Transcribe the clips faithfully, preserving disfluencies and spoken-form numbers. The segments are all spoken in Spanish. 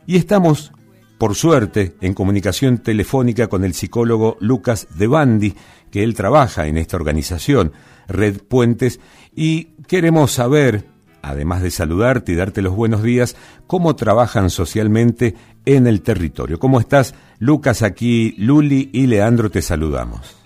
Y estamos, por suerte, en comunicación telefónica con el psicólogo Lucas Devandi, que él trabaja en esta organización, Red Puentes, y queremos saber, además de saludarte y darte los buenos días, cómo trabajan socialmente en el territorio. ¿Cómo estás, Lucas? Aquí Luli y Leandro te saludamos.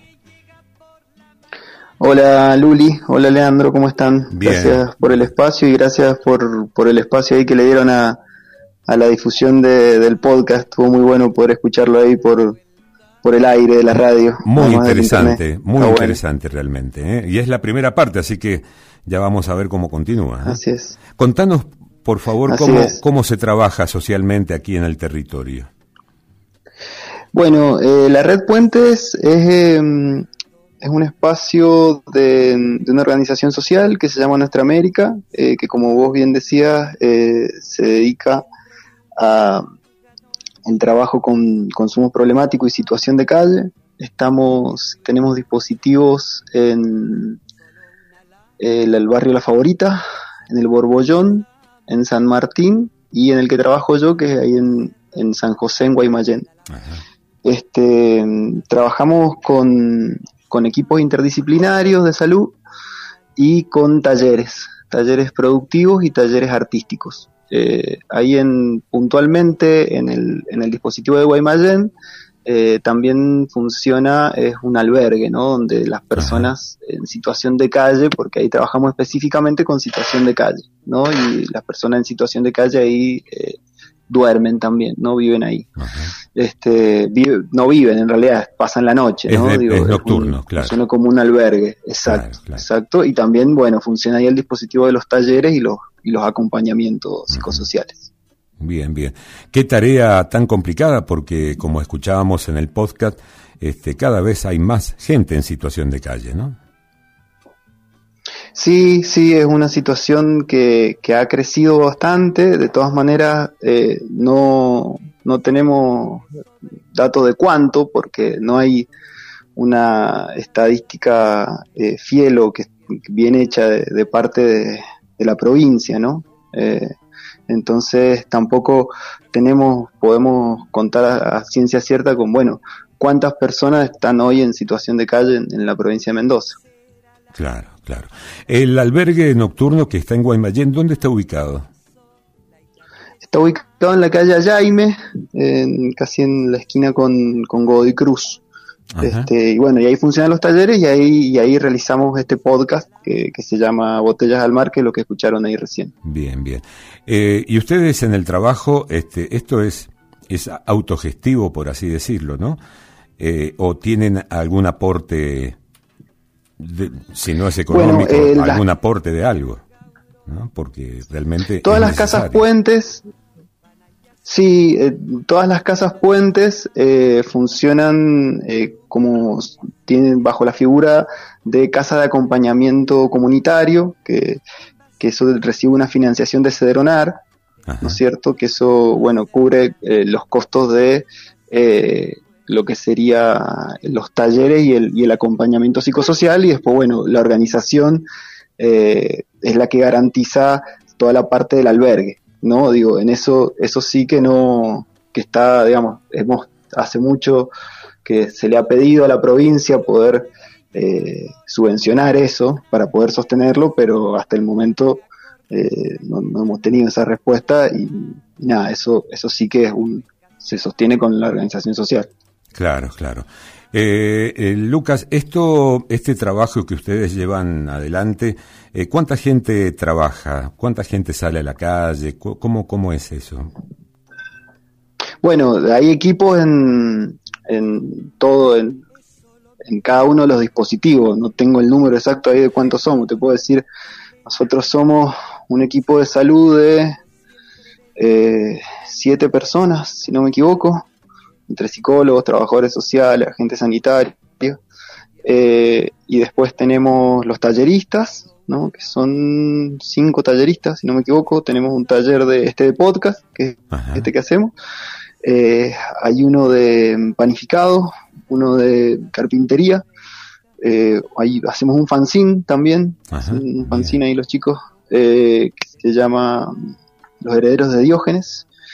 Hola Luli, hola Leandro, ¿cómo están? Bien. Gracias por el espacio y gracias por, por el espacio ahí que le dieron a, a la difusión de, del podcast. Estuvo muy bueno poder escucharlo ahí por, por el aire de la radio. Muy interesante, muy Está interesante bueno. realmente, ¿eh? Y es la primera parte, así que ya vamos a ver cómo continúa, ¿eh? Así es. Contanos, por favor, Así cómo, es. cómo se trabaja socialmente aquí en el territorio. Bueno, eh, la Red Puentes es, eh, es un espacio de, de una organización social que se llama Nuestra América, eh, que como vos bien decías, eh, se dedica a el trabajo con consumo problemático y situación de calle. Estamos, tenemos dispositivos en el, el barrio La Favorita, en el Borbollón, en San Martín y en el que trabajo yo, que es ahí en, en San José, en Guaymallén. Ajá. Este, trabajamos con, con equipos interdisciplinarios de salud y con talleres, talleres productivos y talleres artísticos. Eh, ahí en, puntualmente en el, en el dispositivo de Guaymallén eh, también funciona, es un albergue, ¿no? Donde las personas Ajá. en situación de calle, porque ahí trabajamos específicamente con situación de calle, ¿no? Y las personas en situación de calle ahí eh, duermen también, no viven ahí. Ajá. Este, vive, no viven, en realidad pasan la noche, ¿no? Es, de, Digo, es nocturno, es un, claro. Funciona como un albergue, exacto, claro, claro. exacto. Y también, bueno, funciona ahí el dispositivo de los talleres y los y los acompañamientos psicosociales. Bien, bien. Qué tarea tan complicada, porque como escuchábamos en el podcast, este, cada vez hay más gente en situación de calle, ¿no? Sí, sí, es una situación que, que ha crecido bastante. De todas maneras, eh, no, no tenemos datos de cuánto, porque no hay una estadística eh, fiel o que bien hecha de, de parte de, de la provincia, ¿no? Eh, entonces tampoco tenemos, podemos contar a, a ciencia cierta con, bueno, cuántas personas están hoy en situación de calle en, en la provincia de Mendoza. Claro, claro. El albergue nocturno que está en Guaymallén, ¿dónde está ubicado? Está ubicado en la calle Ayaime, en, casi en la esquina con, con Godoy Cruz. Este, y bueno, y ahí funcionan los talleres y ahí, y ahí realizamos este podcast que, que se llama Botellas al Mar, que es lo que escucharon ahí recién. Bien, bien. Eh, y ustedes en el trabajo, este, esto es, es autogestivo, por así decirlo, ¿no? Eh, ¿O tienen algún aporte, de, si no es económico, bueno, eh, algún la... aporte de algo, ¿no? Porque realmente todas es las necesario. Casas puentes, sí, eh, todas las casas puentes eh, funcionan eh, como tienen bajo la figura de casa de acompañamiento comunitario, que, que eso recibe una financiación de Cederonar, Ajá. ¿no es cierto? Que eso, bueno, cubre eh, los costos de eh, lo que sería los talleres y el, y el acompañamiento psicosocial, y después, bueno, la organización eh, es la que garantiza toda la parte del albergue, ¿no? Digo, en eso, eso sí que no, que está, digamos, hemos, hace mucho que se le ha pedido a la provincia poder eh, subvencionar eso para poder sostenerlo, pero hasta el momento eh, no, no hemos tenido esa respuesta y, y nada, eso, eso sí que es un, se sostiene con la organización social. Claro, claro. Eh, eh, Lucas, esto, este trabajo que ustedes llevan adelante, eh, ¿cuánta gente trabaja? ¿Cuánta gente sale a la calle? ¿Cómo, cómo es eso? Bueno, hay equipos en, en todo, en, en cada uno de los dispositivos. No tengo el número exacto ahí de cuántos somos. Te puedo decir, nosotros somos un equipo de salud de eh, siete personas, si no me equivoco, entre psicólogos, trabajadores sociales, agentes sanitarios, eh, y después tenemos los talleristas, ¿no? Que son cinco talleristas, si no me equivoco. Tenemos un taller de este de podcast, que es Ajá. este que hacemos, eh, hay uno de panificado, uno de carpintería, eh, ahí hacemos un fanzine también, Ajá. un fanzine ahí los chicos, eh, que se llama Los Herederos de Diógenes.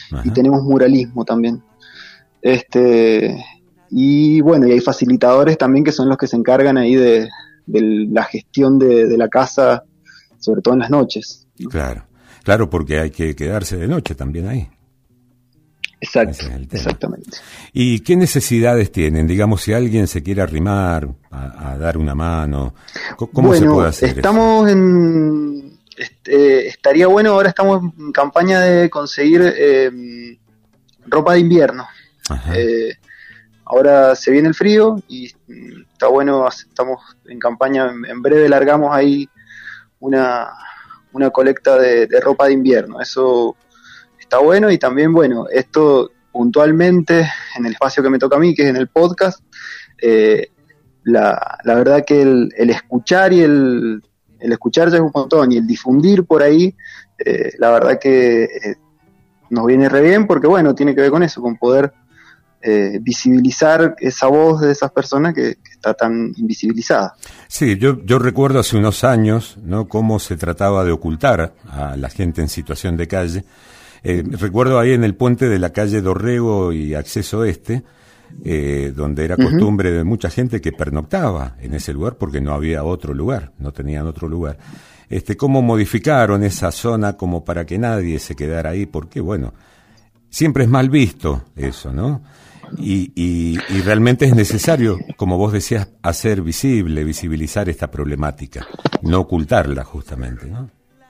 Ajá. Y tenemos muralismo también. Este, y bueno, y hay facilitadores también que son los que se encargan ahí de, de la gestión de, de la casa, sobre todo en las noches, ¿no? Claro, claro, porque hay que quedarse de noche también ahí. Exacto, exactamente. ¿Y qué necesidades tienen? Digamos, si alguien se quiere arrimar a, a dar una mano, ¿cómo bueno, se puede hacer estamos eso? en... Este, estaría bueno, ahora estamos en campaña de conseguir eh, ropa de invierno. Eh, ahora se viene el frío y está bueno, estamos en campaña, en, en breve largamos ahí una, una colecta de, de ropa de invierno. Eso está bueno, y también, bueno, esto puntualmente en el espacio que me toca a mí, que es en el podcast, eh, la, la verdad que el, el escuchar y el, el escuchar ya es un montón, y el difundir por ahí, eh, la verdad que eh, nos viene re bien, porque bueno, tiene que ver con eso, con poder eh, visibilizar esa voz de esas personas que, que está tan invisibilizada. Sí, yo, yo recuerdo hace unos años, ¿no?, cómo se trataba de ocultar a la gente en situación de calle. Eh, recuerdo ahí en el puente de la calle Dorrego y Acceso Este, eh, donde era costumbre de mucha gente que pernoctaba en ese lugar porque no había otro lugar, no tenían otro lugar. Este, cómo modificaron esa zona como para que nadie se quedara ahí, porque bueno, siempre es mal visto eso, ¿no? Y, y, y realmente es necesario, como vos decías, hacer visible, visibilizar esta problemática, no ocultarla justamente, ¿no?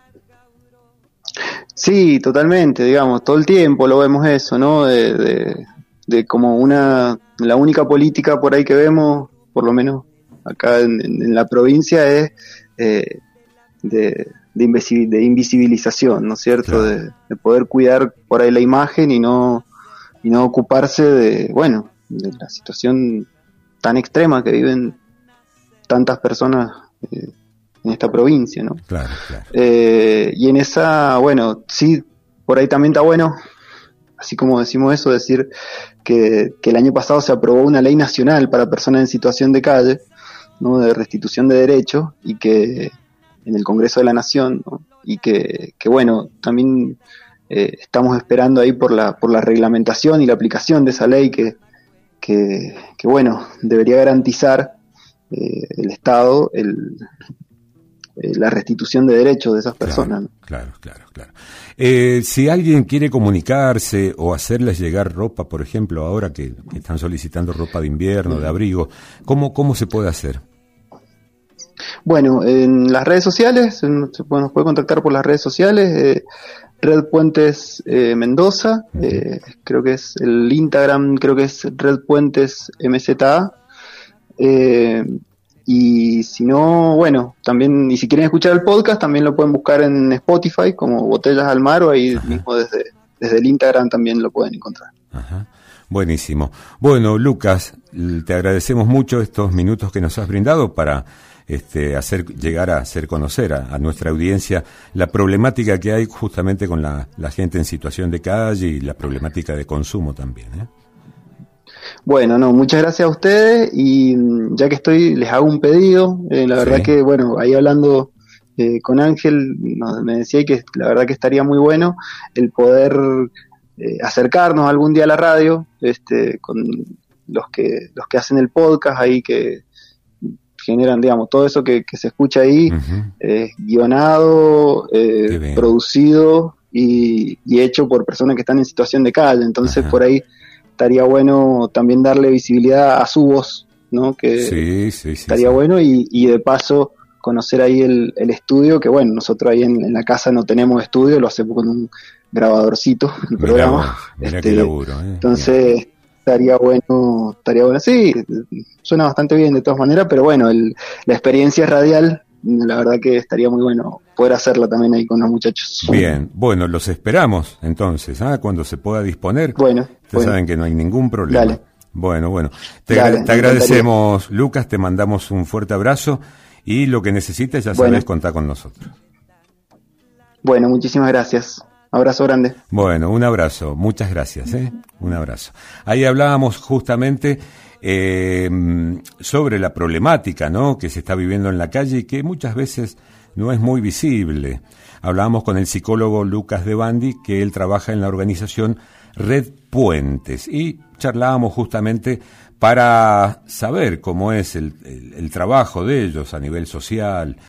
Sí, totalmente, digamos, todo el tiempo lo vemos eso, ¿no? De, de, de como una, la única política por ahí que vemos, por lo menos acá en, en la provincia, es eh, de, de, invisibil, de invisibilización, ¿no es cierto? Claro. De, de poder cuidar por ahí la imagen y no, y no ocuparse de, bueno, de la situación tan extrema que viven tantas personas eh, en esta provincia, ¿no? Claro, claro. Eh, y en esa, bueno, sí, por ahí también está bueno, así como decimos eso, decir que, que el año pasado se aprobó una ley nacional para personas en situación de calle, ¿no?, de restitución de derechos, y que en el Congreso de la Nación, ¿no?, y que, que bueno, también eh, estamos esperando ahí por la, por la reglamentación y la aplicación de esa ley que, que, que bueno, debería garantizar eh, el Estado el la restitución de derechos de esas personas. Claro, claro, claro, claro. Eh, si alguien quiere comunicarse o hacerles llegar ropa, por ejemplo, ahora que, que están solicitando ropa de invierno, de abrigo, ¿cómo, cómo se puede hacer? Bueno, en las redes sociales, en, bueno, nos puede contactar por las redes sociales, eh, Red Puentes eh, Mendoza, uh-huh. eh, creo que es el Instagram, creo que es Red Puentes M Z A, eh, y si no, bueno, también, y si quieren escuchar el podcast, también lo pueden buscar en Spotify como Botellas al Mar, o ahí Ajá. mismo desde, desde el Instagram también lo pueden encontrar. Ajá. Buenísimo. Bueno, Lucas, te agradecemos mucho estos minutos que nos has brindado para este, hacer llegar a hacer conocer a, a nuestra audiencia la problemática que hay justamente con la, la gente en situación de calle y la problemática de consumo también, ¿eh? Bueno, no, muchas gracias a ustedes, y ya que estoy, les hago un pedido. Eh, la verdad sí. que, bueno, ahí hablando eh, con Ángel, no, me decía que la verdad que estaría muy bueno el poder eh, acercarnos algún día a la radio, este, con los que los que hacen el podcast ahí, que generan, digamos, todo eso que, que se escucha ahí, uh-huh. eh, guionado, eh, producido y, y hecho por personas que están en situación de calle. Entonces, uh-huh. por ahí estaría bueno también darle visibilidad a su voz, ¿no? Que sí, sí, sí, estaría sí. bueno, y, y de paso conocer ahí el, el estudio, que bueno, nosotros ahí en, en la casa no tenemos estudio, lo hacemos con un grabadorcito, el mirá programa. Vos, mirá este, qué laburo, ¿eh? Entonces, mirá. estaría bueno, estaría bueno, sí, suena bastante bien de todas maneras, pero bueno, el, la experiencia radial, la verdad que estaría muy bueno poder hacerla también ahí con los muchachos. Bien, bueno, los esperamos entonces, ¿ah? Cuando se pueda disponer. Bueno, ustedes bueno. saben que no hay ningún problema. Dale. Bueno, bueno, te, Dale, te agradecemos, Lucas, te mandamos un fuerte abrazo, y lo que necesites, ya sabes, bueno. contar con nosotros. Bueno, muchísimas gracias. Abrazo grande. Bueno, un abrazo, muchas gracias, ¿eh? Un abrazo. Ahí hablábamos justamente eh, sobre la problemática, ¿no?, que se está viviendo en la calle, y que muchas veces no es muy visible. Hablábamos con el psicólogo Lucas Devandi, que él trabaja en la organización Red Puentes, y charlábamos justamente para saber cómo es el, el, el trabajo de ellos a nivel social,